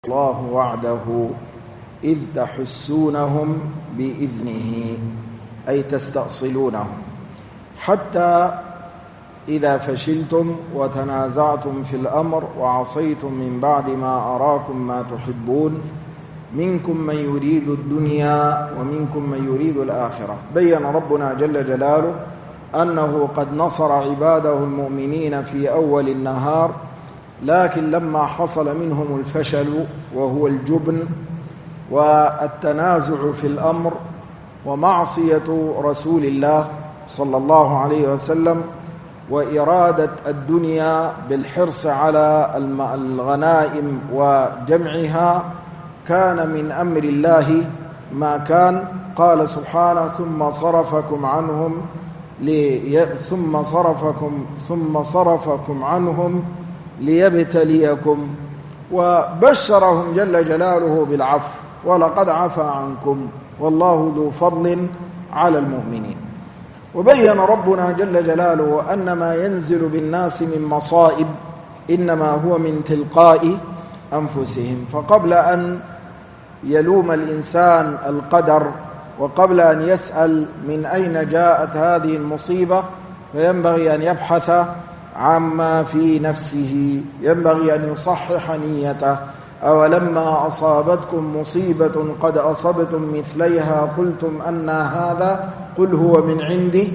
الله وعده إذ تحسونهم بإذنه أي تستأصلونهم حتى إذا فشلتم وتنازعتم في الأمر وعصيتم من بعد ما أراكم ما تحبون منكم من يريد الدنيا ومنكم من يريد الآخرة. بيّن ربنا جل جلاله أنه قد نصر عباده المؤمنين في أول النهار، لكن لما حصل منهم الفشل وهو الجبن والتنازع في الأمر ومعصية رسول الله صلى الله عليه وسلم وإرادة الدنيا بالحرص على الغنائم وجمعها، كان من أمر الله ما كان. قال سبحانه: ثم صرفكم عنهم ليبتليكم، وبشرهم جل جلاله بالعفو: ولقد عفا عنكم والله ذو فضل على المؤمنين. وبين ربنا جل جلاله أن ما ينزل بالناس من مصائب إنما هو من تلقاء أنفسهم، فقبل أن يلوم الإنسان القدر وقبل أن يسأل من أين جاءت هذه المصيبة فينبغي أن يبحث عما في نفسه، ينبغي أن يصحح نيته. أولما أصابتكم مصيبة قد أصبتم مثليها قلتم أن هذا قل هو من عند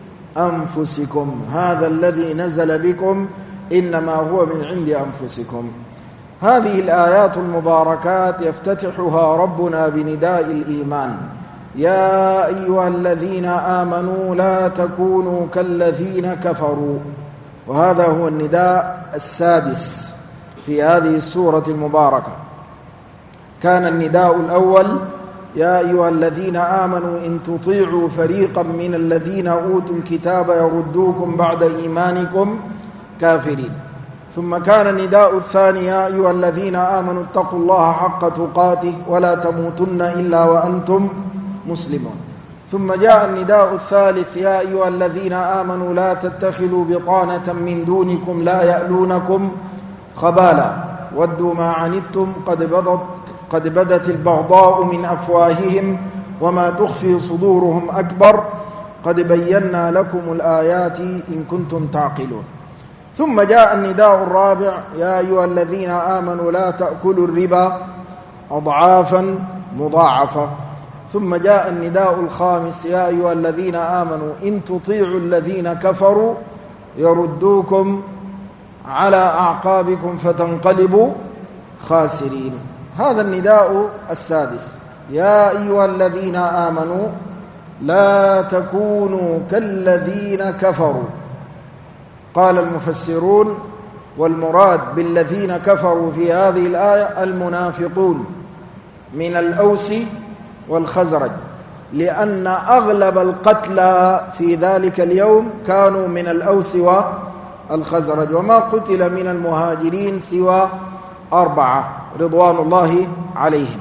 أنفسكم، هذا الذي نزل بكم إنما هو من عند أنفسكم. هذه الآيات المباركات يفتتحها ربنا بنداء الإيمان: يا أيها الذين آمنوا لا تكونوا كالذين كفروا. وهذا هو النداء السادس في هذه السورة المباركة. كان النداء الأول: يا أيها الذين آمنوا إن تطيعوا فريقا من الذين أوتوا الكتاب يردوكم بعد إيمانكم كافرين. ثم كان النداء الثاني: يا أيها الذين آمنوا اتقوا الله حق تقاته ولا تموتن إلا وأنتم مسلمون. ثم جاء النداء الثالث: يا أيها الذين آمنوا لا تتخذوا بطانة من دونكم لا يألونكم خبالا ودوا ما عنتم قد بدت البغضاء من أفواههم وما تخفي صدورهم أكبر قد بينا لكم الآيات إن كنتم تعقلون. ثم جاء النداء الرابع: يا أيها الذين آمنوا لا تأكلوا الربا أضعافا مضاعفة. ثم جاء النداء الخامس: يا أيها الذين آمنوا إن تطيعوا الذين كفروا يردوكم على أعقابكم فتنقلبوا خاسرين. هذا النداء السادس: يا أيها الذين آمنوا لا تكونوا كالذين كفروا. قال المفسرون: والمراد بالذين كفروا في هذه الآية المنافقون من الأوس والخزرج، لأن أغلب القتلى في ذلك اليوم كانوا من الأوس والخزرج، وما قتل من المهاجرين سوى 4 رضوان الله عليهم.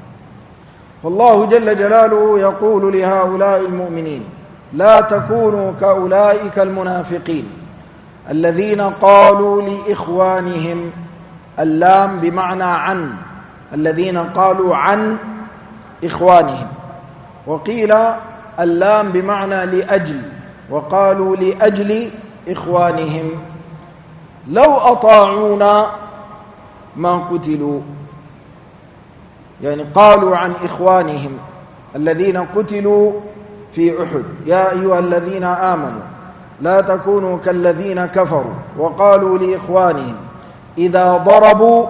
فالله جل جلاله يقول لهؤلاء المؤمنين: لا تكونوا كأولئك المنافقين الذين قالوا لإخوانهم، اللام بمعنى عن، الذين قالوا عن إخوانهم، وقيل اللام بمعنى لأجل، وقالوا لأجل إخوانهم: لو أطاعونا ما قتلوا. يعني قالوا عن إخوانهم الذين قتلوا في أحد: يا أيها الذين آمنوا لا تكونوا كالذين كفروا. وقالوا لإخوانهم إذا ضربوا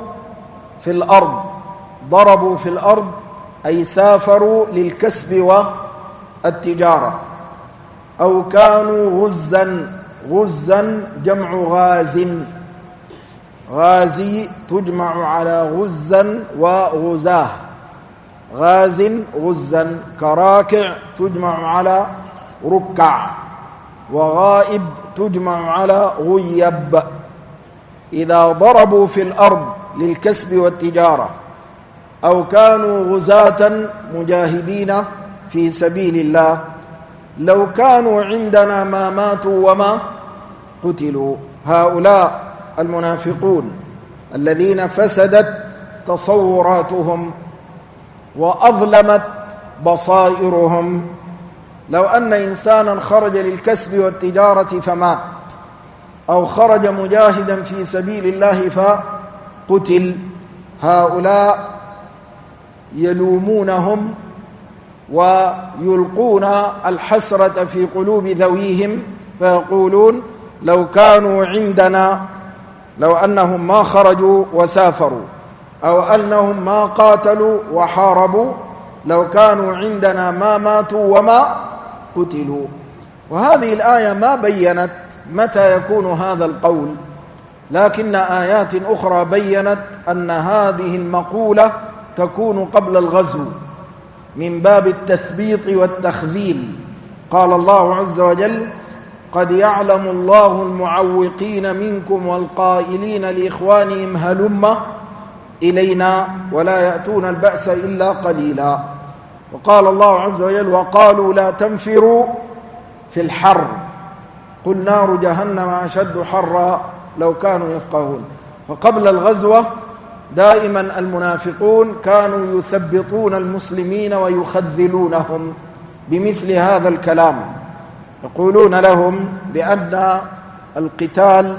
في الأرض أي سافروا للكسب والتجارة، أو كانوا غزا جمع غاز، غازي تجمع على غزا وغزاه، غزا، كراكع تجمع على ركع، وغائب تجمع على غيب. إذا ضربوا في الأرض للكسب والتجارة، أو كانوا غزاة مجاهدين في سبيل الله، لو كانوا عندنا ما ماتوا وما قتلوا. هؤلاء المنافقون الذين فسدت تصوراتهم وأظلمت بصائرهم. لو أن إنسانا خرج للكسب والتجارة فمات، أو خرج مجاهدا في سبيل الله فقتل، هؤلاء يلومونهم ويلقون الحسرة في قلوب ذويهم، فيقولون لو كانوا عندنا، لو أنهم ما خرجوا وسافروا، أو أنهم ما قاتلوا وحاربوا، لو كانوا عندنا ما ماتوا وما قتلوا. وهذه الآية ما بيّنت متى يكون هذا القول، لكن آيات أخرى بيّنت أن هذه المقولة تكون قبل الغزو من باب التثبيط والتخذيل. قال الله عز وجل: قد يعلم الله المعوقين منكم والقائلين لإخوانهم هلم إلينا ولا يأتون البأس إلا قليلا. وقال الله عز وجل: وقالوا لا تنفروا في الحر قل نار جهنم أشد حرا لو كانوا يفقهون. فقبل الغزوة دائما المنافقون كانوا يثبطون المسلمين ويخذلونهم بمثل هذا الكلام، يقولون لهم بأن القتال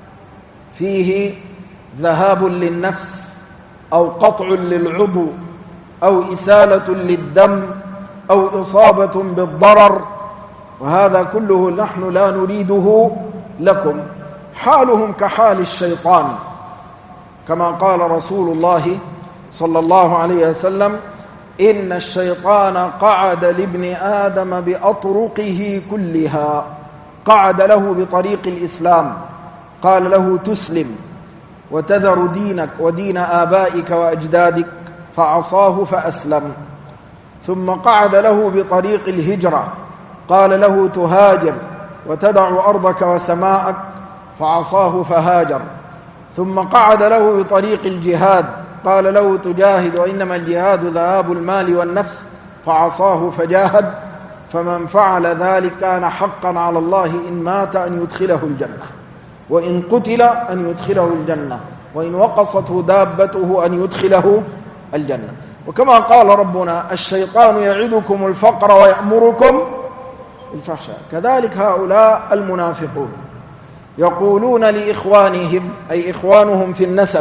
فيه ذهاب للنفس أو قطع للعضو أو إسالة للدم أو إصابة بالضرر، وهذا كله نحن لا نريده لكم. حالهم كحال الشيطان، كما قال رسول الله صلى الله عليه وسلم: إن الشيطان قعد لابن آدم بأطرقه كلها. قعد له بطريق الإسلام، قال له: تسلم وتذر دينك ودين آبائك وأجدادك، فعصاه فأسلم. ثم قعد له بطريق الهجرة، قال له: تهاجر وتدع أرضك وسماءك، فعصاه فهاجر. ثم قعد له بطريق الجهاد، قال له: تجاهد وإنما الجهاد ذهاب المال والنفس، فعصاه فجاهد. فمن فعل ذلك كان حقا على الله إن مات أن يدخله الجنة، وإن قتل أن يدخله الجنة، وإن وقصته دابته أن يدخله الجنة. وكما قال ربنا: الشيطان يعدكم الفقر ويأمركم بالفحشاء. كذلك هؤلاء المنافقون يقولون لإخوانهم، أي إخوانهم في النسب،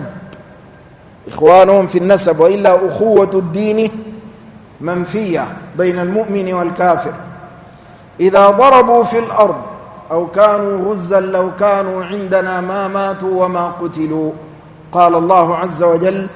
إخوانهم في النسب، وإلا أخوة الدين منفية بين المؤمن والكافر: إذا ضربوا في الأرض أو كانوا غزا لو كانوا عندنا ما ماتوا وما قتلوا. قال الله عز وجل: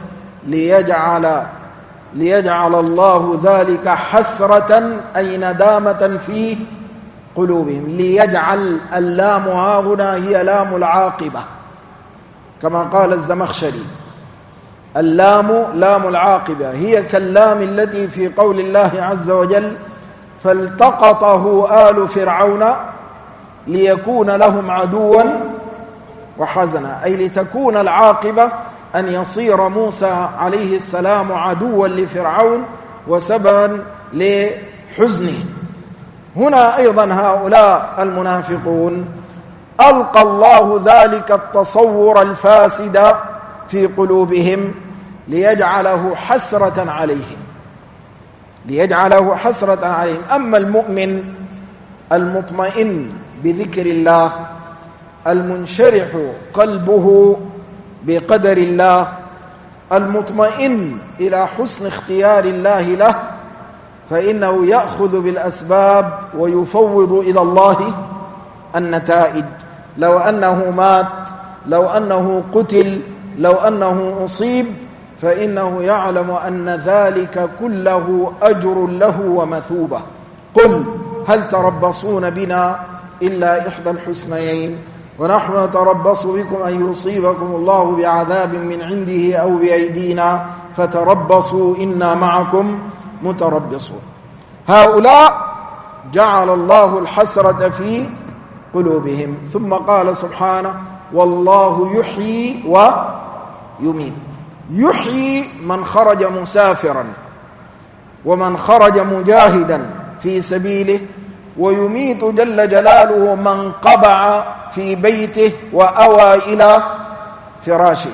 ليجعل الله ذلك حسرة أي ندامة في قلوبهم. ليجعل، اللام هاهنا هي لام العاقبة، كما قال الزمخشري: اللام لام العاقبة، هي كاللام التي في قول الله عز وجل: فالتقطه آل فرعون ليكون لهم عدوا وحزنا، أي لتكون العاقبة أن يصير موسى عليه السلام عدوا لفرعون وسببا لحزنه. هنا أيضا هؤلاء المنافقون ألقى الله ذلك التصور الفاسد في قلوبهم ليجعله حسرة عليهم، ليجعله حسرة عليهم. أما المؤمن المطمئن بذكر الله، المنشرح قلبه بقدر الله، المطمئن إلى حسن اختيار الله له، فإنه يأخذ بالأسباب ويفوض إلى الله النتائج. لو أنه مات، لو أنه قتل، لو أنه أصيب، فإنه يعلم أن ذلك كله أجر له ومثوبة. قل هل تربصون بنا إلا إحدى الحسنيين ونحن نتربص بكم أن يصيبكم الله بعذاب من عنده أو بأيدينا فتربصوا إنا معكم متربصون. هؤلاء جعل الله الحسرة في قلوبهم. ثم قال سبحانه: والله يحيي ويميت. يحيي من خرج مسافرا ومن خرج مجاهدا في سبيله، ويميت جل جلاله من قبع في بيته وأوى إلى فراشه.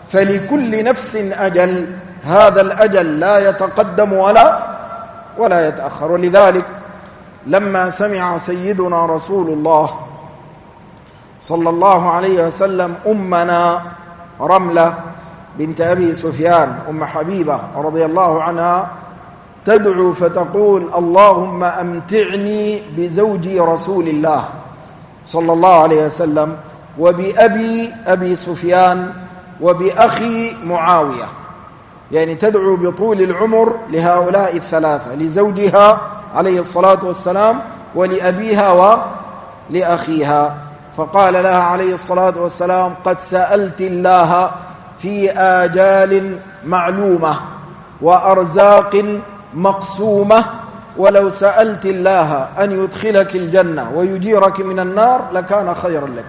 فلكل نفس أجل، هذا الأجل لا يتقدم ولا يتأخر. ولذلك لما سمع سيدنا رسول الله صلى الله عليه وسلم أمنا رملة بنت أبي سفيان أم حبيبة رضي الله عنها تدعو فتقول: اللهم أمتعني بزوجي رسول الله صلى الله عليه وسلم أبي سفيان وبأخي معاوية، يعني تدعو بطول العمر لهؤلاء الثلاثة، لزوجها عليه الصلاة والسلام ولأبيها ولأخيها. فقال لها عليه الصلاة والسلام: قد سألت الله في آجال معلومة وأرزاق مقسومة، ولو سألت الله أن يدخلك الجنة ويجيرك من النار لكان خيرا لك.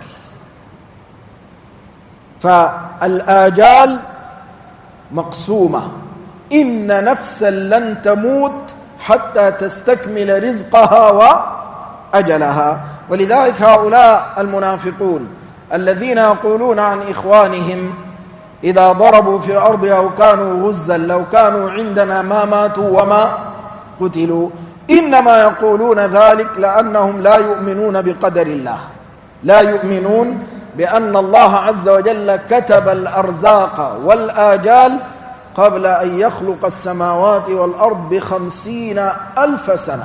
فالآجال مقسومة، إن نفسا لن تموت حتى تستكمل رزقها وأجلها. ولذلك هؤلاء المنافقون الذين يقولون عن إخوانهم إذا ضربوا في الأرض أو كانوا غزا لو كانوا عندنا ما ماتوا وما قتلوا، إنما يقولون ذلك لأنهم لا يؤمنون بقدر الله، لا يؤمنون بأن الله عز وجل كتب الأرزاق والآجال قبل أن يخلق السماوات والأرض ب50,000 سنة.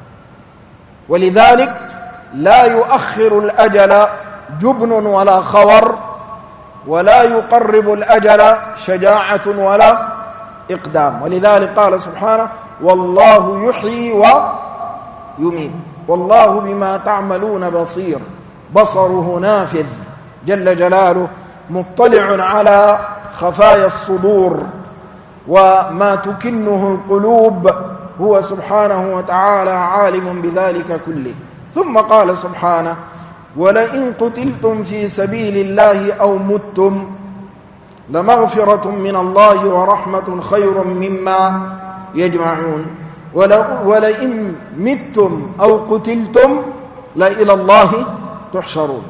ولذلك لا يؤخر الأجل جبن ولا خور، ولا يقرب الأجل شجاعة ولا إقدام. ولذلك قال سبحانه: والله يحيي ويميت والله بما تعملون بصير، بصره نافذ جل جلاله، مطلع على خفايا الصدور وما تكنه القلوب، هو سبحانه وتعالى عالم بذلك كله. ثم قال سبحانه: ولئن قتلتم في سبيل الله أو متم لمغفرة من الله ورحمة خير مما يجمعون. ولئن متم أو قتلتم لإلى الله تحشرون.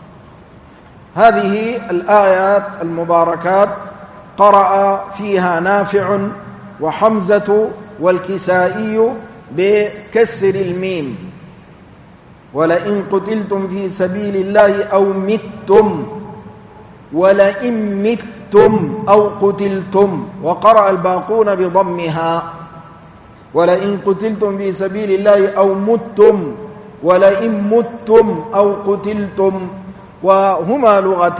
هذه الآيات المباركات قرأ فيها نافع وحمزة والكسائي بكسر الميم: ولئن قتلتم في سبيل الله أو متم، ولئن متم أو قتلتم. وقرأ الباقون بضمها: ولئن قتلتم في سبيل الله أو متم، ولئن متم أو قتلتم. وهما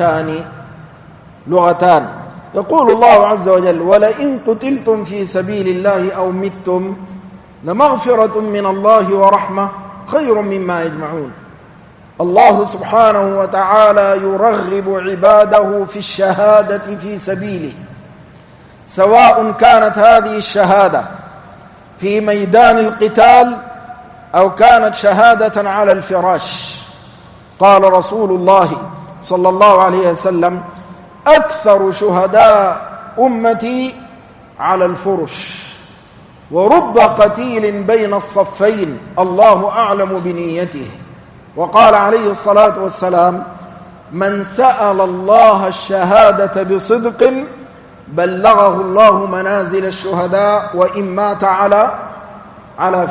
لغتان. يقول الله عز وجل: ولئن قتلتم في سبيل الله أو متم لمغفرة من الله ورحمة خير مما يجمعون. الله سبحانه وتعالى يرغب عباده في الشهادة في سبيله، سواء كانت هذه الشهادة في ميدان القتال أو كانت شهادة على الفراش. قال رسول الله صلى الله عليه وسلم: أكثر شهداء أمتي على الفرش، ورب قتيل بين الصفين الله أعلم بنيته. وقال عليه الصلاة والسلام: من سأل الله الشهادة بصدق بلغه الله منازل الشهداء وإن مات على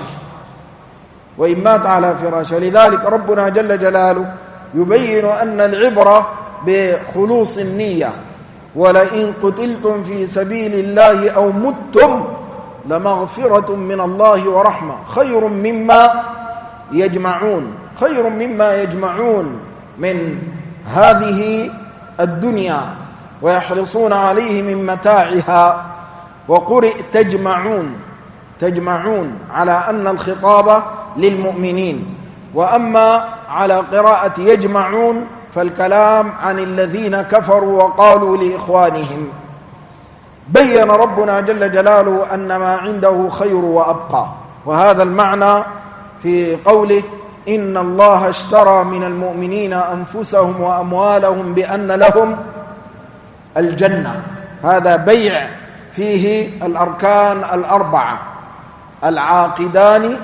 فراشه. لذلك ربنا جل جلاله يبين أن العبرة بخلوص النية: ولئن قتلتم في سبيل الله أو متم لمغفرة من الله ورحمة خير مما يجمعون من هذه الدنيا ويحرصون عليه من متاعها. وقرئ تجمعون على أن الخطاب للمؤمنين، وأما على قراءة يجمعون فالكلام عن الذين كفروا وقالوا لإخوانهم. بين ربنا جل جلاله أن ما عنده خير وأبقى، وهذا المعنى في قوله: إن الله اشترى من المؤمنين أنفسهم وأموالهم بأن لهم الجنة. هذا بيع فيه الأركان الأربعة: العاقدان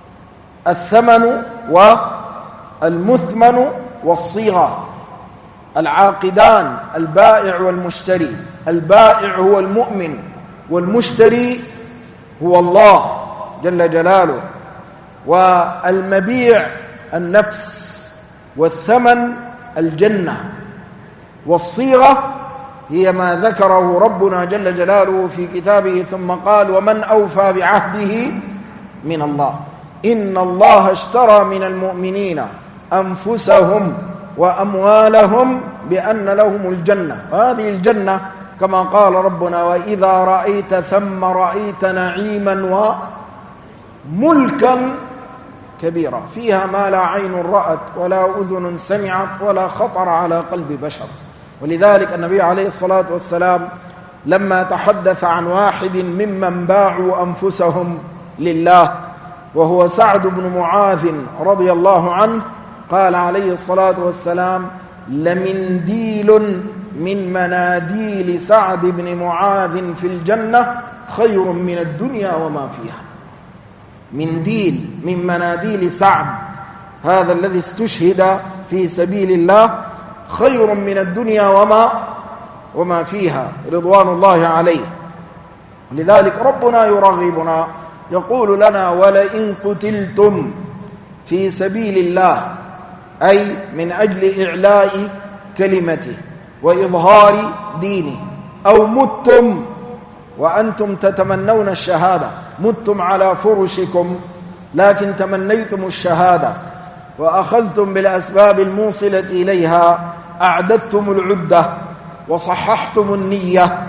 والثمن والمثمن والصيغة. العاقدان البائع والمشتري. البائع هو المؤمن، والمشتري هو الله جل جلاله، والمبيع النفس، والثمن الجنة. والصيغة هي ما ذكره ربنا جل جلاله في كتابه ثم قال: ومن أوفى بعهده من الله إن الله اشترى من المؤمنين أنفسهم وأموالهم بأن لهم الجنة. هذه الجنة كما قال ربنا: وإذا رأيت ثم رأيت نعيما وملكا كبيرا فيها ما لا عين رأت ولا أذن سمعت ولا خطر على قلب بشر. ولذلك النبي عليه الصلاة والسلام لما تحدث عن واحد ممن باعوا أنفسهم لله وهو سعد بن معاذ رضي الله عنه، قال عليه الصلاة والسلام: لمنديل من مناديل سعد بن معاذ في الجنة خير من الدنيا وما فيها. منديل من مناديل سعد، هذا الذي استشهد في سبيل الله، خير من الدنيا وما فيها، رضوان الله عليه. لذلك ربنا يرغبنا، يقول لنا: ولئن قتلتم في سبيل الله، أي من أجل إعلاء كلمته وإظهار دينه، أو متم وأنتم تتمنون الشهادة، متم على فرشكم لكن تمنيتم الشهادة وأخذتم بالأسباب الموصلة إليها، أعددتم العدة وصححتم النية،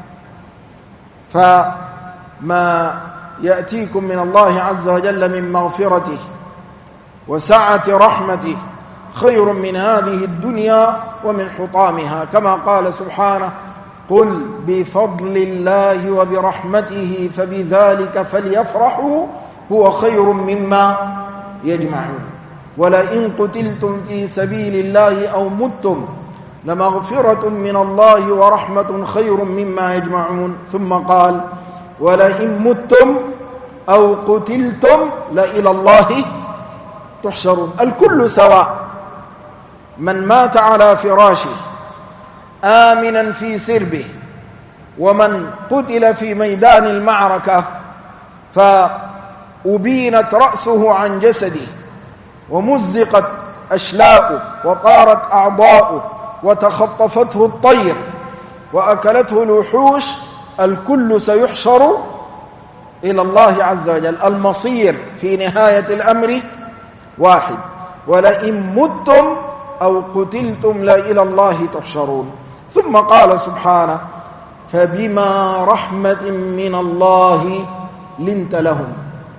فما يأتيكم من الله عز وجل من مغفرته وسعة رحمته خير من هذه الدنيا ومن حطامها، كما قال سبحانه: قل بفضل الله وبرحمته فبذلك فليفرحوا هو خير مما يجمعون. ولئن قتلتم في سبيل الله أو متم لمغفرة من الله ورحمة خير مما يجمعون. ثم قال: ولئن متم أو قتلتم لإلى الله تحشرون. الكل سواء، من مات على فراشه آمنا في سربه، ومن قتل في ميدان المعركة فأبينت رأسه عن جسده ومزقت أشلاؤه وطارت أعضاؤه وتخطفته الطير وأكلته الوحوش، الكل سيحشر إلى الله عز وجل. المصير في نهاية الأمر واحد: ولئن متم أو قتلتم لإلى الله تحشرون. ثم قال سبحانه: فبما رحمة من الله لنت لهم.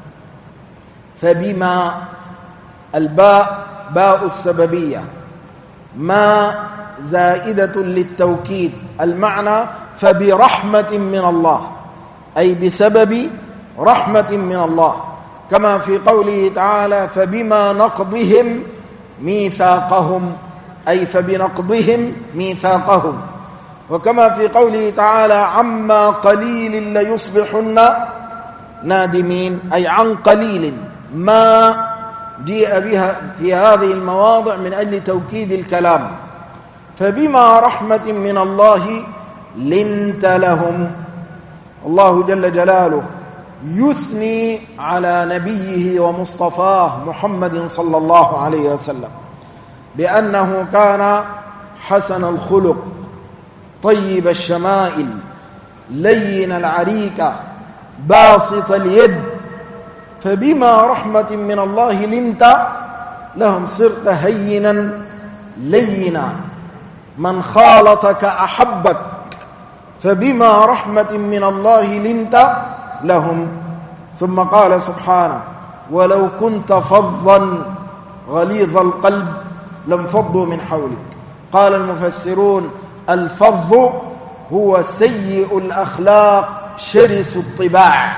فبما، الباء باء السببية، ما زائدة للتوكيد، المعنى فبرحمة من الله، أي بسبب رحمة من الله، كما في قوله تعالى: فبما نقضهم ميثاقهم، أي فبنقضهم ميثاقهم. وكما في قوله تعالى: عما قليل ليصبحن نادمين، أي عن قليل، ما جيء بها في هذه المواضع من أجل توكيد الكلام. فبما رحمة من الله لنت لهم. الله جل جلاله يثني على نبيه ومصطفاه محمد صلى الله عليه وسلم بأنه كان حسن الخلق، طيب الشمائل، لين العريكة، باسط اليد. فبما رحمة من الله لنت لهم، صرت هينا لينا، من خالطك أحبك. فبما رحمة من الله لنت لهم. ثم قال سبحانه: ولو كنت فظا غليظ القلب لانفضوا من حولك. قال المفسرون: الفظ هو سيء الأخلاق شرس الطباع.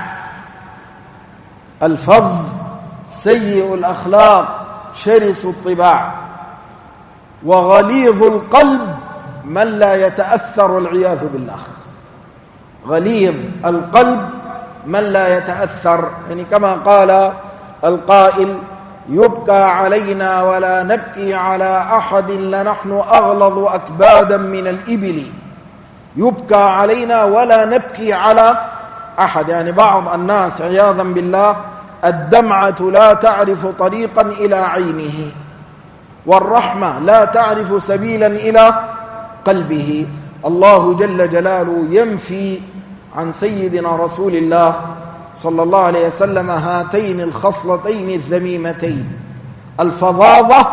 الفظ سيء الأخلاق شرس الطباع. وغليظ القلب من لا يتأثر، والعياذ بالله. غليظ القلب من لا يتأثر، يعني كما قال القائل: يبكى علينا ولا نبكي على أحد لنحن أغلظ أكبادا من الإبل. يبكى علينا ولا نبكي على أحد، يعني بعض الناس عياذا بالله الدمعة لا تعرف طريقا إلى عينه، والرحمة لا تعرف سبيلا إلى قلبه. الله جل جلاله ينفي عن سيدنا رسول الله صلى الله عليه وسلم هاتين الخصلتين الذميمتين: الفظاظة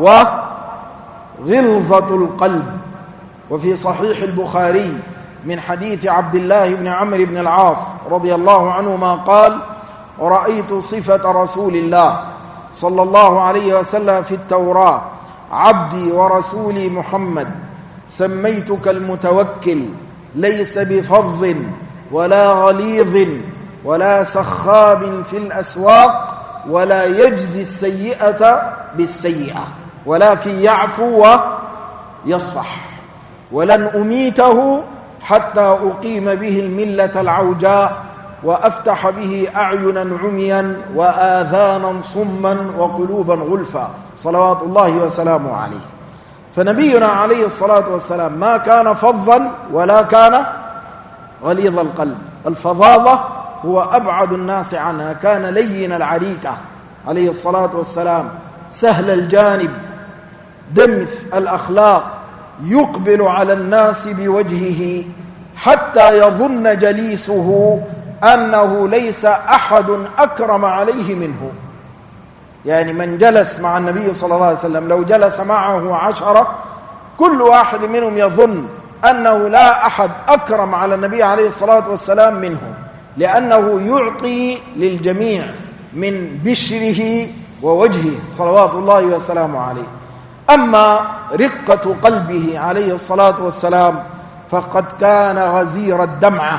وغلظة القلب. وفي صحيح البخاري من حديث عبد الله بن عمرو بن العاص رضي الله عنهما قال: رأيت صفة رسول الله صلى الله عليه وسلم في التوراة: عبدي ورسولي محمد، سميتك المتوكل، ليس بفظ ولا غليظ ولا سخاب في الأسواق، ولا يجزي السيئة بالسيئة، ولكن يعفو ويصفح. ولن أميته حتى أقيم به الملة العوجاء وأفتح به أعينا عميا وآذانا صما وقلوبا غلفا، صلوات الله وسلامه عليه. فنبينا عليه الصلاة والسلام ما كان فظا ولا كان غليظ القلب. الفظاظة هو أبعد الناس عنها، كان لين العريكة عليه الصلاة والسلام، سهل الجانب، دمث الأخلاق، يقبل على الناس بوجهه حتى يظن جليسه أنه ليس أحد أكرم عليه منه. يعني من جلس مع النبي صلى الله عليه وسلم لو جلس معه 10 كل واحد منهم يظن أنه لا أحد أكرم على النبي عليه الصلاة والسلام منه، لأنه يعطي للجميع من بشره ووجهه صلوات الله وسلامه عليه. أما رقة قلبه عليه الصلاة والسلام فقد كان غزير الدمعة،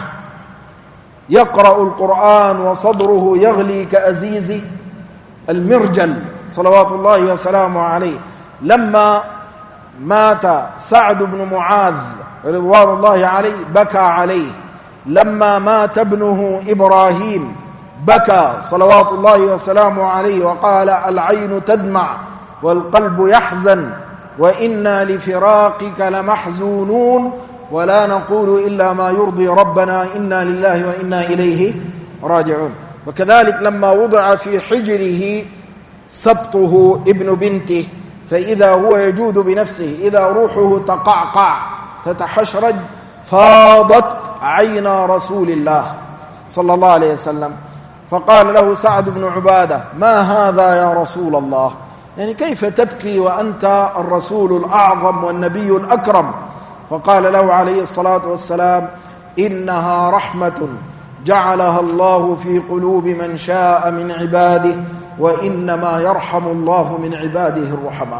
يقرأ القرآن وصدره يغلي كأزيز المرجل صلوات الله وسلامه عليه. لما مات سعد بن معاذ رضوان الله عليه بكى عليه، لما مات ابنه إبراهيم بكى صلوات الله وسلامه عليه وقال: العين تدمع والقلب يحزن وإنا لفراقك لمحزونون ولا نقول إلا ما يرضي ربنا إنا لله وإنا إليه راجعون. وكذلك لما وضع في حجره سبطه ابن بنته فإذا هو يجود بنفسه، إذا روحه تقعقع تتحشرج، فاضت عينا رسول الله صلى الله عليه وسلم، فقال له سعد بن عبادة: ما هذا يا رسول الله؟ يعني كيف تبكي وأنت الرسول الأعظم والنبي الأكرم؟ فقال له عليه الصلاة والسلام: إنها رحمة جعلها الله في قلوب من شاء من عباده، وإنما يرحم الله من عباده الرحماء.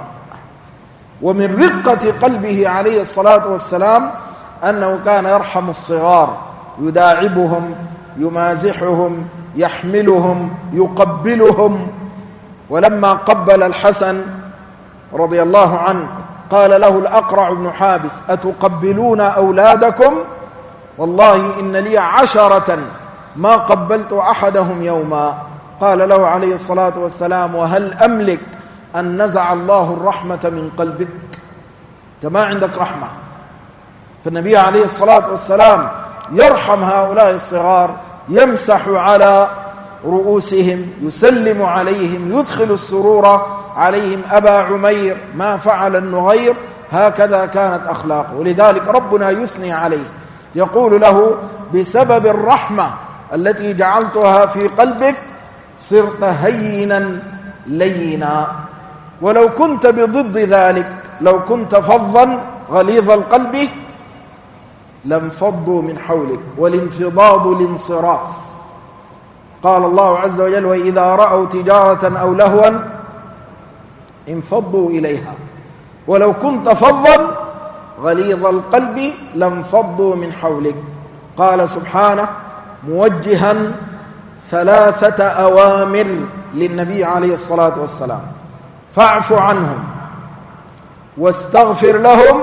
ومن رقة قلبه عليه الصلاة والسلام أنه كان يرحم الصغار، يداعبهم، يمازحهم، يحملهم، يقبلهم. ولما قبل الحسن رضي الله عنه قال له الأقرع بن حابس: أتقبلون أولادكم؟ والله إن لي 10 ما قبلت أحدهم يوما. قال له عليه الصلاة والسلام: وهل أملك أن نزع الله الرحمة من قلبك؟ أنت ما عندك رحمة. فالنبي عليه الصلاة والسلام يرحم هؤلاء الصغار، يمسح على رؤوسهم، يسلم عليهم، يدخل السرور عليهم. أبا عمير ما فعل النغير، هكذا كانت أخلاقه. ولذلك ربنا يثني عليه، يقول له: بسبب الرحمة التي جعلتها في قلبك صرت هينا لينا. ولو كنت بضد ذلك، لو كنت فظا غليظ القلب لانفضوا من حولك، والانفضاض الانصراف. قال الله عز وجل: وإذا رأوا تجارة أو لهوا انفضوا إليها ولو كنت فظا غليظ القلب لانفضوا من حولك. قال سبحانه موجها 3 أوامر للنبي عليه الصلاة والسلام: فاعف عنهم واستغفر لهم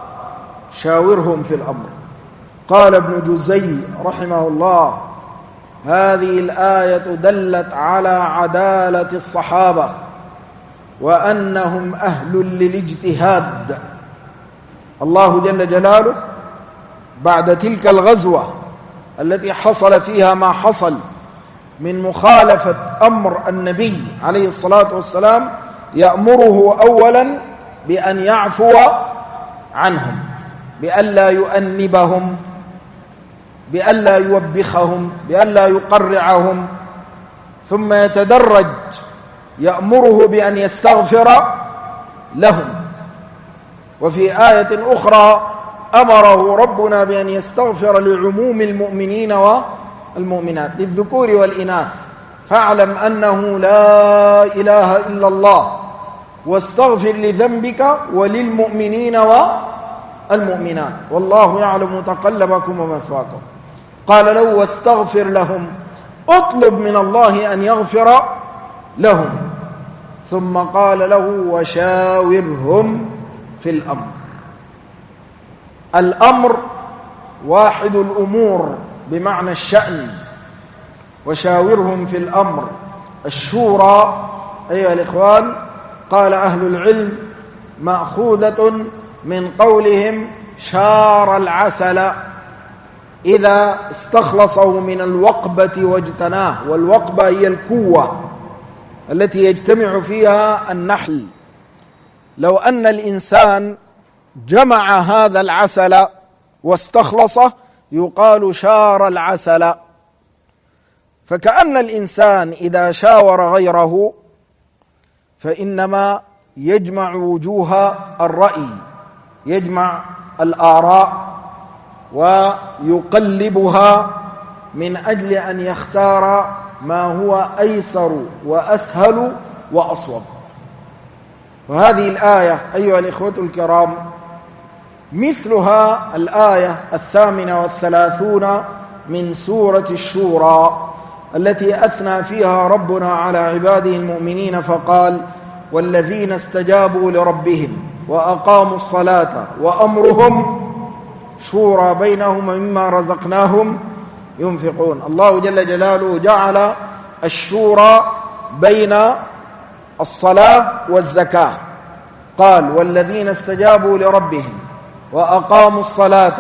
وشاورهم في الأمر. قال ابن جزي رحمه الله: هذه الآية دلت على عدالة الصحابة وأنهم أهل للاجتهاد. الله جل جلاله بعد تلك الغزوة التي حصل فيها ما حصل من مخالفة أمر النبي عليه الصلاة والسلام يأمره أولا بأن يعفو عنهم، بألا يؤنبهم، بألا يوبخهم، بألا يقرعهم، ثم يتدرج يأمره بأن يستغفر لهم. وفي آية أخرى أمره ربنا بأن يستغفر لعموم المؤمنين والمؤمنات للذكور والإناث، فاعلم أنه لا إله إلا الله واستغفر لذنبك وللمؤمنين والمؤمنات والله يعلم متقلبكم ومثواكم. قال له واستغفر لهم، اطلب من الله أن يغفر لهم، ثم قال له وشاورهم في الأمر. الأمر واحد الأمور بمعنى الشأن، وشاورهم في الأمر. الشورى أيها الإخوان قال أهل العلم مأخوذة من قولهم شار العسل إذا استخلصه من الوقبة واجتناه، والوقبة هي الكوة التي يجتمع فيها النحل. لو أن الإنسان جمع هذا العسل واستخلصه يقال شار العسل. فكأن الإنسان إذا شاور غيره فإنما يجمع وجوه الرأي، يجمع الآراء ويقلبها من أجل أن يختار ما هو أيسر وأسهل وأصوب. وهذه الآية أيها الإخوة الكرام مثلها الآية 38 من سورة الشورى التي أثنى فيها ربنا على عباده المؤمنين فقال والذين استجابوا لربهم وأقاموا الصلاة وأمرهم شورى بينهم ومما رزقناهم ينفقون. الله جل جلاله جعل الشورى بين الصلاة والزكاة، قال والذين استجابوا لربهم وأقاموا الصلاة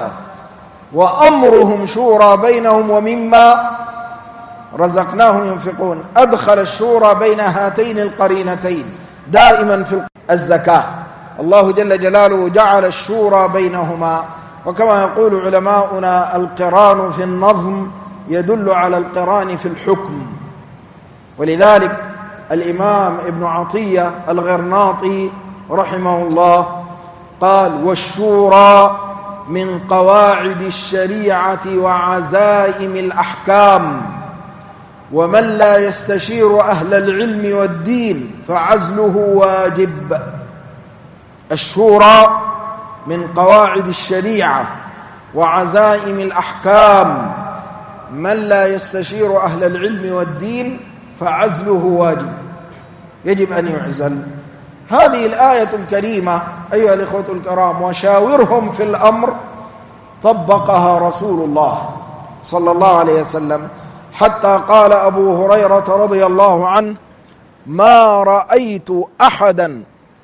وأمرهم شورى بينهم ومما رزقناهم ينفقون. أدخل الشورى بين هاتين القرينتين دائما في الزكاة. الله جل جلاله جعل الشورى بينهما، وكما يقول علماؤنا القران في النظم يدل على القران في الحكم. ولذلك الإمام ابن عطية الغرناطي رحمه الله قال والشورى من قواعد الشريعة وعزائم الأحكام، ومن لا يستشير أهل العلم والدين فعزله واجب. الشورى من قواعد الشريعة وعزائم الأحكام، من لا يستشير أهل العلم والدين فعزله واجب، يجب أن يعزل. هذه الآية الكريمة أيها الإخوة الكرام وشاورهم في الأمر طبقها رسول الله صلى الله عليه وسلم، حتى قال أبو هريرة رضي الله عنه ما رأيت أحدا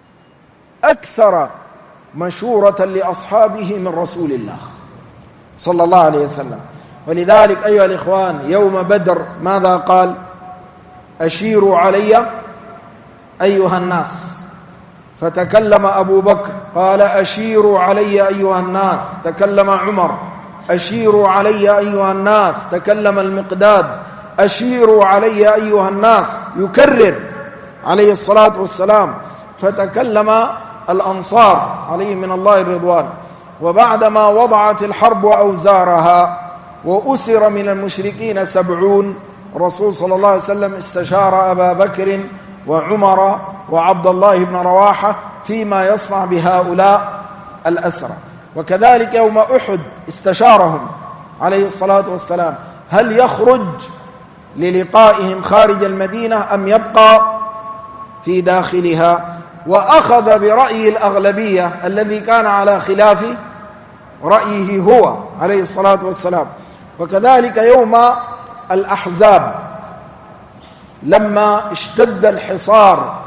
أكثر مشورة لأصحابه من رسول الله صلى الله عليه وسلم. ولذلك أيها الإخوان يوم بدر ماذا قال؟ أشيروا علي أيها الناس، فتكلم أبو بكر قال أشيروا علي أيها الناس، تكلم عمر أشيروا علي أيها الناس، تكلم المقداد أشيروا علي أيها الناس، يكرر عليه الصلاة والسلام، فتكلم الأنصار عليه من الله الرضوان. وبعدما وضعت الحرب أوزارها وأسر من المشركين 70، الرسول صلى الله عليه وسلم استشار أبا بكر وعمر وعبد الله بن رواحة فيما يصنع بهؤلاء الأسرى. وكذلك يوم أحد استشارهم عليه الصلاة والسلام هل يخرج للقائهم خارج المدينة أم يبقى في داخلها، وأخذ برأي الأغلبية الذي كان على خلاف رأيه هو عليه الصلاة والسلام. وكذلك يوم الأحزاب لما اشتد الحصار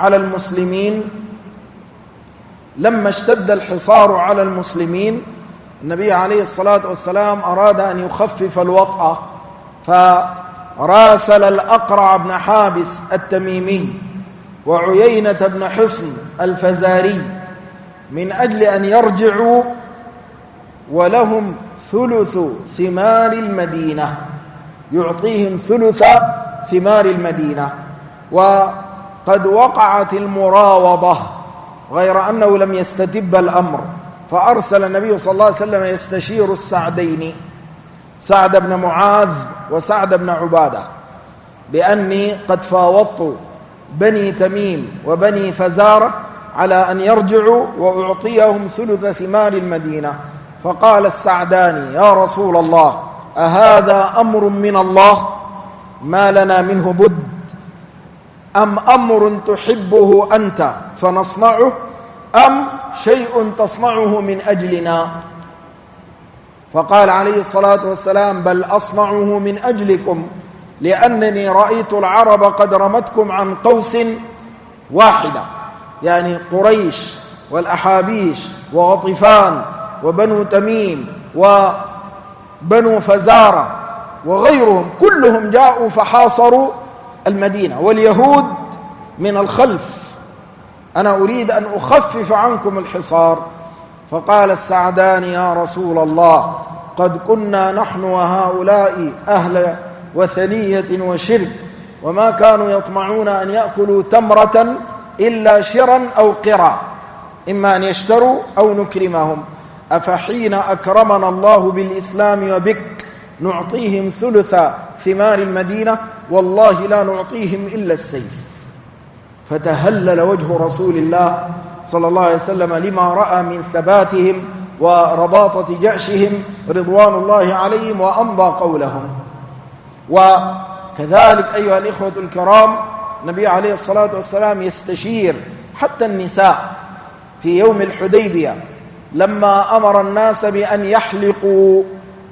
على المسلمين النبي عليه الصلاة والسلام أراد أن يخفف الوطأة، فراسل الأقرع بن حابس التميمي وعيينة بن حصن الفزاري من أجل أن يرجعوا ولهم ثلث ثمار المدينة، يعطيهم ثلث ثمار المدينة. وقد وقعت المراوضة غير أنه لم يستتب الأمر، فأرسل النبي صلى الله عليه وسلم يستشير السعدين، سعد بن معاذ وسعد بن عبادة، بأني قد فاوضت بني تميم وبني فزارة على أن يرجعوا وأعطيهم ثلث ثمار المدينة. فقال السعداني: يا رسول الله، أهذا أمر من الله ما لنا منه بد، أم أمر تحبه أنت فنصنعه، أم شيء تصنعه من أجلنا؟ فقال عليه الصلاة والسلام: بل أصنعه من أجلكم، لأنني رأيت العرب قد رمتكم عن قوس واحدة، يعني قريش والأحابيش وغطفان وبنو تميم وبنو فزارة وغيرهم كلهم جاءوا فحاصروا المدينة، واليهود من الخلف، أنا أريد أن أخفف عنكم الحصار. فقال السعدان: يا رسول الله، قد كنا نحن وهؤلاء أهل وثنية وشرك، وما كانوا يطمعون أن يأكلوا تمرة إلا شرا أو قرا، إما أن يشتروا أو نكرمهم، أفحين أكرمنا الله بالإسلام وبك نعطيهم ثلث ثمار المدينة؟ والله لا نعطيهم إلا السيف. فتهلل وجه رسول الله صلى الله عليه وسلم لما رأى من ثباتهم ورباطة جأشهم رضوان الله عليهم، وأمضى قولهم. وكذلك أيها الإخوة الكرام، النبي عليه الصلاة والسلام يستشير حتى النساء في يوم الحديبية لما أمر الناس بأن يحلقوا،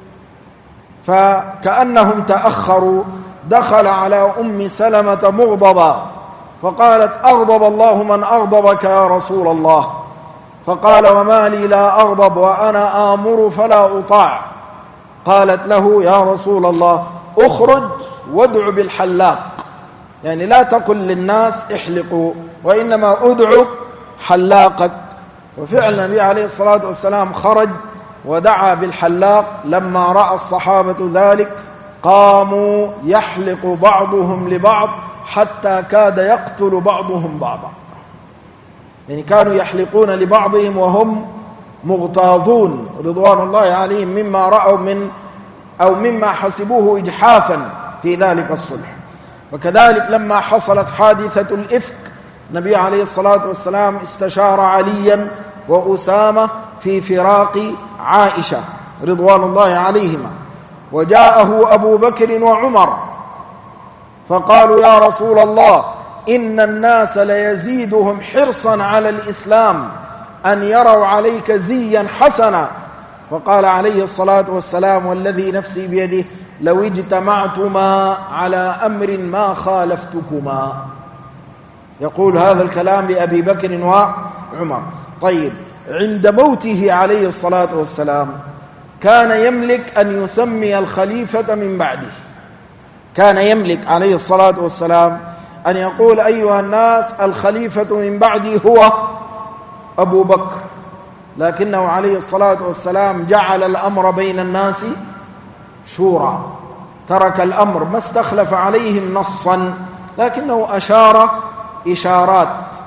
فكأنهم تأخروا، دخل على أم سلمة مغضبا فقالت: أغضب الله من أغضبك يا رسول الله. فقال: وما لي لا أغضب وأنا آمر فلا أطاع. قالت له: يا رسول الله، أخرج وادع بالحلاق، يعني لا تقل للناس احلقوا، وإنما ادعو حلاقك. وفعلا النبي عليه الصلاة والسلام خرج ودعا بالحلاق. لما رأى الصحابة ذلك قاموا يحلق بعضهم لبعض حتى كاد يقتل بعضهم بعضا، يعني كانوا يحلقون لبعضهم وهم مغتاظون رضوان الله عليهم مما رأوا مما حسبوه إجحافا في ذلك الصلح. وكذلك لما حصلت حادثة الإفك، النبي عليه الصلاة والسلام استشار عليا وأسامة في فراق عائشة رضوان الله عليهما، وجاءه أبو بكر وعمر فقالوا: يا رسول الله، إن الناس ليزيدهم حرصا على الإسلام أن يروا عليك زيا حسنا. فقال عليه الصلاة والسلام: والذي نفسي بيده لو اجتمعتما على أمر ما خالفتكما. يقول هذا الكلام لأبي بكر وعمر. طيب، عند موته عليه الصلاة والسلام كان يملك أن يسمي الخليفة من بعده، كان يملك عليه الصلاة والسلام أن يقول: أيها الناس، الخليفة من بعدي هو أبو بكر، لكنه عليه الصلاة والسلام جعل الأمر بين الناس شورى، ترك الأمر، ما استخلف عليهم نصا، لكنه أشار إشارات،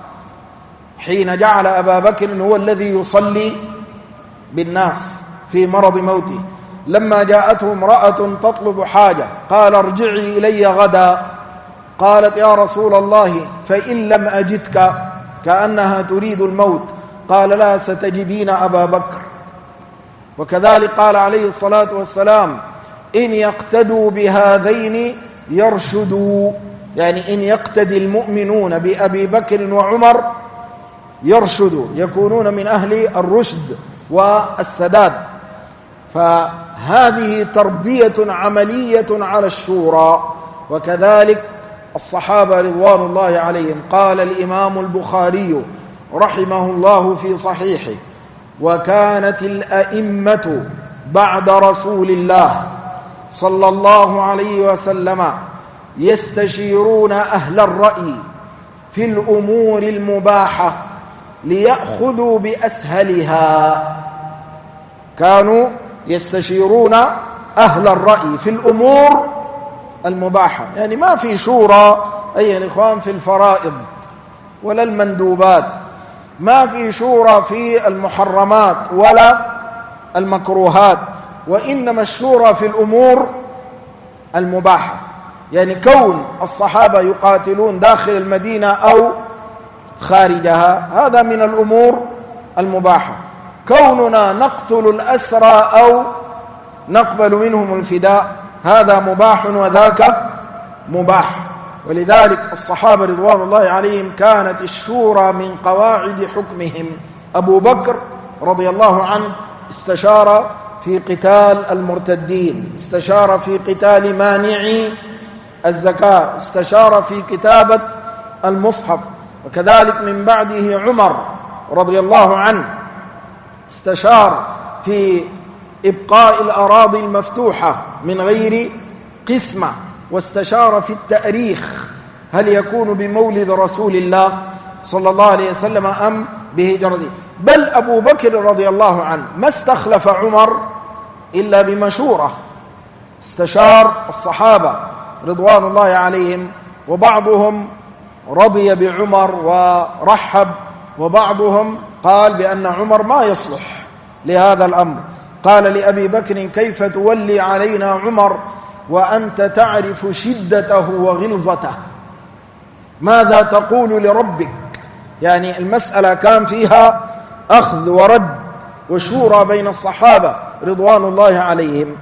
حين جعل أبا بكر هو الذي يصلي بالناس في مرض موته. لما جاءته امرأة تطلب حاجة قال: ارجعي إلي غدا. قالت: يا رسول الله، فإن لم أجدك، كأنها تريد الموت. قال: لا، ستجدين أبا بكر. وكذلك قال عليه الصلاة والسلام: إن يقتدوا بهذين يرشدوا، يعني إن يقتدي المؤمنون بأبي بكر وعمر يرشدوا، يكونون من أهل الرشد والسداد. فهذه تربية عملية على الشورى. وكذلك الصحابة رضوان الله عليهم. قال الإمام البخاري رحمه الله في صحيحه: وكانت الأئمة بعد رسول الله صلى الله عليه وسلم يستشيرون أهل الرأي في الأمور المباحة ليأخذوا بأسهلها. كانوا يستشيرون أهل الرأي في الأمور المباحة، يعني ما في شورى أيها الإخوان في الفرائض ولا المندوبات، ما في شورى في المحرمات ولا المكروهات، وإنما الشورى في الأمور المباحة. يعني كون الصحابة يقاتلون داخل المدينة أو خارجها هذا من الأمور المباحة. كوننا نقتل الأسرى أو نقبل منهم الفداء هذا مباح وذاك مباح. ولذلك الصحابة رضوان الله عليهم كانت الشورى من قواعد حكمهم. أبو بكر رضي الله عنه استشار في قتال المرتدين، استشار في قتال مانعي الزكاة، استشار في كتابة المصحف. وكذلك من بعده عمر رضي الله عنه استشار في إبقاء الأراضي المفتوحة من غير قسمة، واستشار في التأريخ هل يكون بمولد رسول الله صلى الله عليه وسلم أم بهجرته. بل أبو بكر رضي الله عنه ما استخلف عمر إلا بمشورة، استشار الصحابة رضوان الله عليهم، وبعضهم رضي بعمر ورحب، وبعضهم قال بأن عمر ما يصلح لهذا الأمر. قال لأبي بكر: كيف تولي علينا عمر وأنت تعرف شدته وغلظته؟ ماذا تقول لربك؟ يعني المسألة كان فيها أخذ ورد وشورى بين الصحابة رضوان الله عليهم.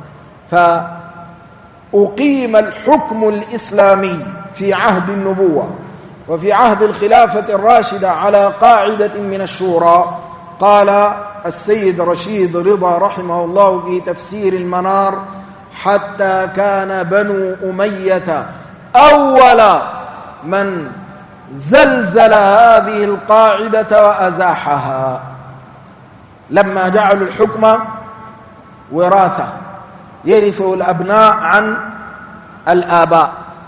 فأقيم الحكم الإسلامي في عهد النبوة وفي عهد الخلافة الراشدة على قاعدة من الشورى. قال السيد رشيد رضا رحمه الله في تفسير المنار: حتى كان بنو أمية أول من زلزل هذه القاعدة وأزاحها، لما جعلوا الحكم وراثة يرثه الأبناء عن الآباء.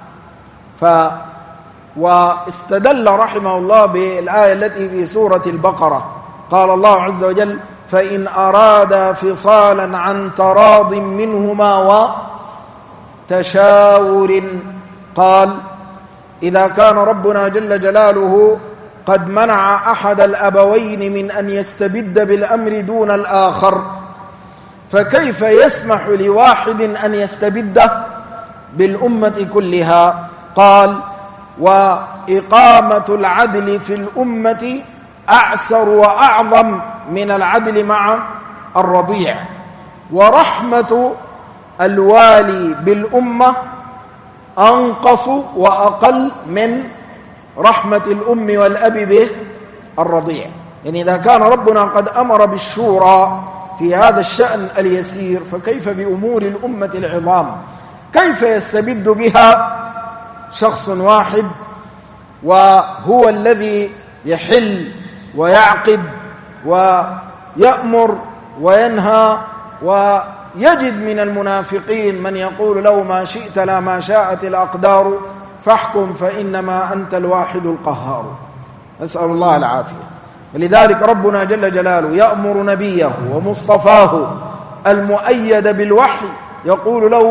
واستدل رحمه الله بالآية التي في سورة البقرة. قال الله عز وجل: فإن أرادا فصالا عن تراض منهما وتشاور. قال: إذا كان ربنا جل جلاله قد منع أحد الأبوين من أن يستبد بالأمر دون الآخر، فكيف يسمح لواحد أن يستبد بالأمة كلها؟ قال: وإقامة العدل في الأمة أعسر وأعظم من العدل مع الرضيع، ورحمة الوالي بالأمة أنقص وأقل من رحمة الأم والأب به الرضيع. يعني إذا كان ربنا قد أمر بالشورى في هذا الشأن اليسير، فكيف بأمور الأمة العظام؟ كيف يستبد بها شخص واحد وهو الذي يحل ويعقد ويأمر وينهى؟ ويجد من المنافقين من يقول: لو ما شئت لا ما شاءت الأقدار فاحكم فإنما أنت الواحد القهار. نسأل الله العافية. ولذلك ربنا جل جلاله يأمر نبيه ومصطفاه المؤيد بالوحي يقول له: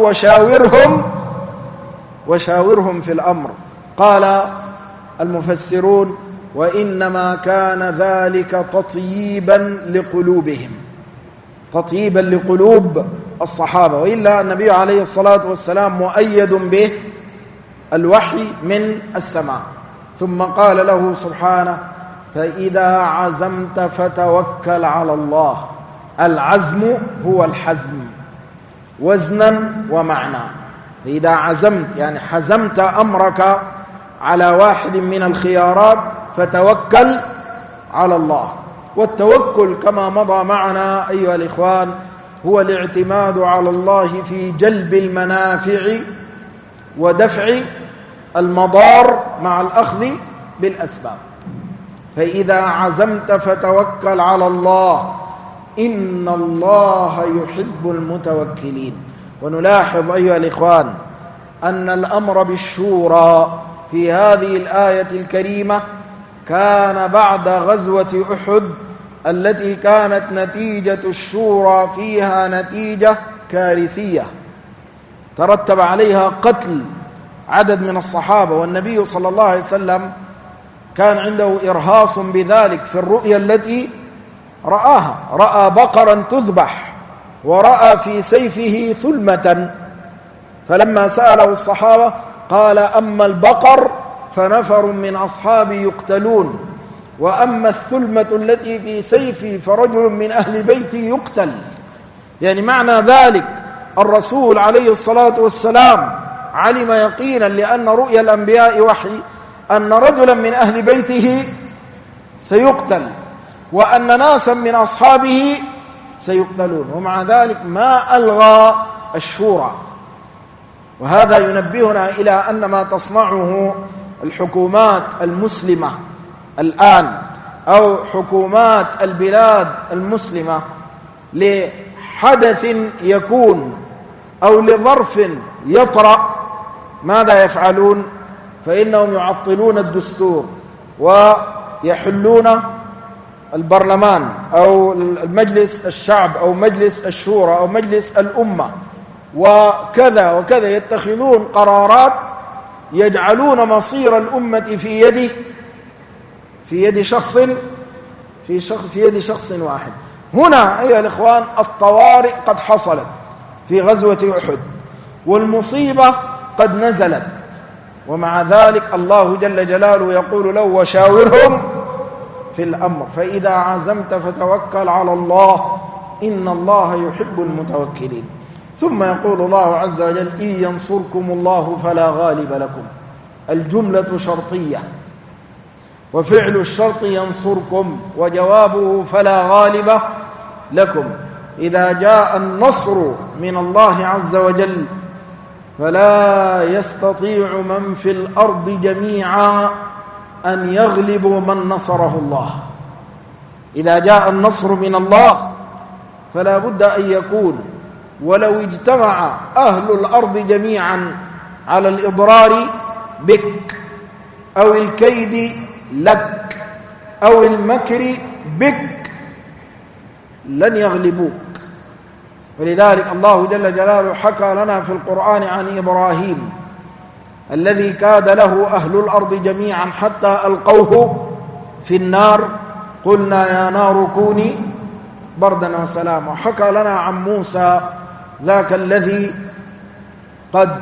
وشاورهم في الأمر. قال المفسرون: وإنما كان ذلك تطييبا لقلوبهم، تطييبا لقلوب الصحابة، وإلا النبي عليه الصلاة والسلام مؤيد به الوحي من السماء. ثم قال له سبحانه: فإذا عزمت فتوكل على الله. العزم هو الحزم وزنا ومعنى. فإذا عزمت يعني حزمت أمرك على واحد من الخيارات فتوكل على الله. والتوكل كما مضى معنا أيها الإخوان هو الاعتماد على الله في جلب المنافع ودفع المضار مع الأخذ بالأسباب. فإذا عزمت فتوكل على الله إن الله يحب المتوكلين. ونلاحظ أيها الإخوان أن الأمر بالشورى في هذه الآية الكريمة كان بعد غزوة أحد التي كانت نتيجة الشورى فيها نتيجة كارثية ترتب عليها قتل عدد من الصحابة، والنبي صلى الله عليه وسلم كان عنده إرهاص بذلك في الرؤيا التي رآها، رأى بقرا تذبح ورأى في سيفه ثلمة، فلما سأله الصحابة قال أما البقر فنفر من أصحابي يقتلون، وأما الثلمة التي في سيفي فرجل من أهل بيتي يقتل. يعني معنى ذلك الرسول عليه الصلاة والسلام علم يقينا لأن رؤيا الأنبياء وحي أن رجلا من أهل بيته سيقتل وأن ناسا من أصحابه سيقتلون، ومع ذلك ما ألغى الشورى. وهذا ينبهنا إلى أن ما تصنعه الحكومات المسلمة الآن أو حكومات البلاد المسلمة لحدث يكون أو لظرف يطرأ، ماذا يفعلون؟ فإنهم يعطلون الدستور ويحلون البرلمان أو مجلس الشعب أو مجلس الشورى أو مجلس الأمة وكذا وكذا، يتخذون قرارات يجعلون مصير الأمة في يد شخص واحد. هنا أيها الإخوان الطوارئ قد حصلت في غزوة أحد والمصيبة قد نزلت، ومع ذلك الله جل جلاله يقول له وشاورهم في الأمر فإذا عزمت فتوكل على الله إن الله يحب المتوكلين. ثم يقول الله عز وجل إن ينصركم الله فلا غالب لكم. الجملة شرطية وفعل الشرط ينصركم وجوابه فلا غالب لكم. إذا جاء النصر من الله عز وجل فلا يستطيع من في الأرض جميعا أن يغلبوا من نصره الله. إذا جاء النصر من الله فلا بد أن يكون ولو اجتمع أهل الأرض جميعا على الإضرار بك أو الكيد لك أو المكر بك لن يغلبوك. ولذلك الله جل جلاله حكى لنا في القرآن عن إبراهيم الذي كاد له أهل الأرض جميعا حتى ألقوه في النار قلنا يا نار كوني بردا وسلاما. وحكى لنا عن موسى ذاك الذي قد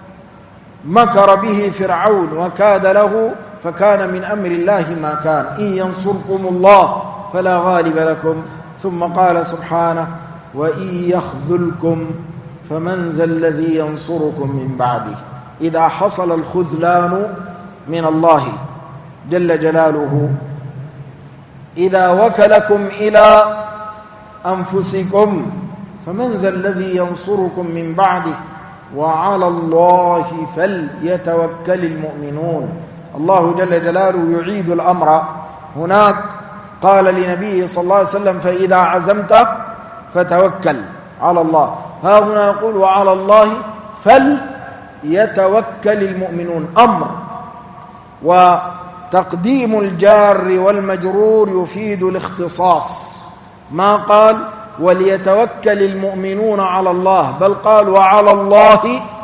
مكر به فرعون وكاد له فكان من أمر الله ما كان إن ينصركم الله فلا غالب لكم. ثم قال سبحانه وإن يخذلكم فمن ذا الذي ينصركم من بعده. إذا حصل الخذلان من الله جل جلاله إذا وكلكم إلى أنفسكم فمن ذا الذي ينصركم من بعده وعلى الله فليتوكل المؤمنون. الله جل جلاله يعيد الأمر. هناك قال لنبيه صلى الله عليه وسلم فإذا عزمت فتوكل على الله، ها هنا يقول وعلى الله فليتوكل المؤمنون أمر. وتقديم الجار والمجرور يفيد الاختصاص، ما قال وليتوكل المؤمنون على الله بل قال وعلى الله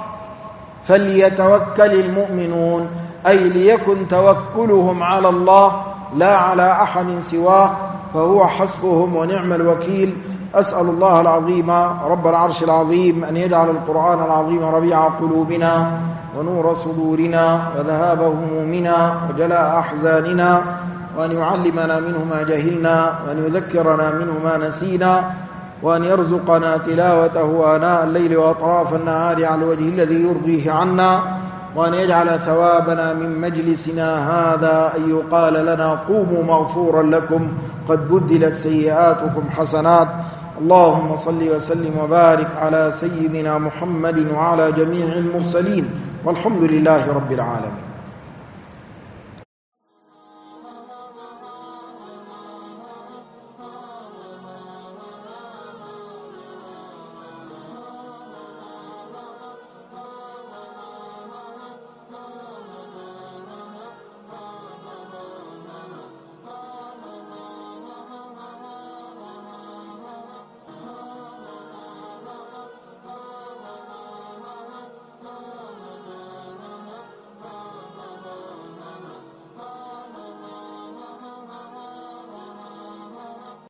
فليتوكل المؤمنون، أي ليكن توكلهم على الله لا على أحد سواه فهو حسبهم ونعم الوكيل. أسأل الله العظيم رب العرش العظيم أن يجعل القرآن العظيم ربيع قلوبنا ونور صدورنا وذهاب همومنا وجلاء أحزاننا، وأن يعلمنا منه ما جهلنا وأن يذكرنا منه ما نسينا، وأن يرزقنا تلاوته آناء الليل وأطراف النهار على الوجه الذي يرضيه عنا، وأن يجعل ثوابنا من مجلسنا هذا أن يقال لنا قوموا مغفورا لكم قد بدلت سيئاتكم حسنات. اللهم صل وسلم وبارك على سيدنا محمد وعلى جميع المرسلين والحمد لله رب العالمين.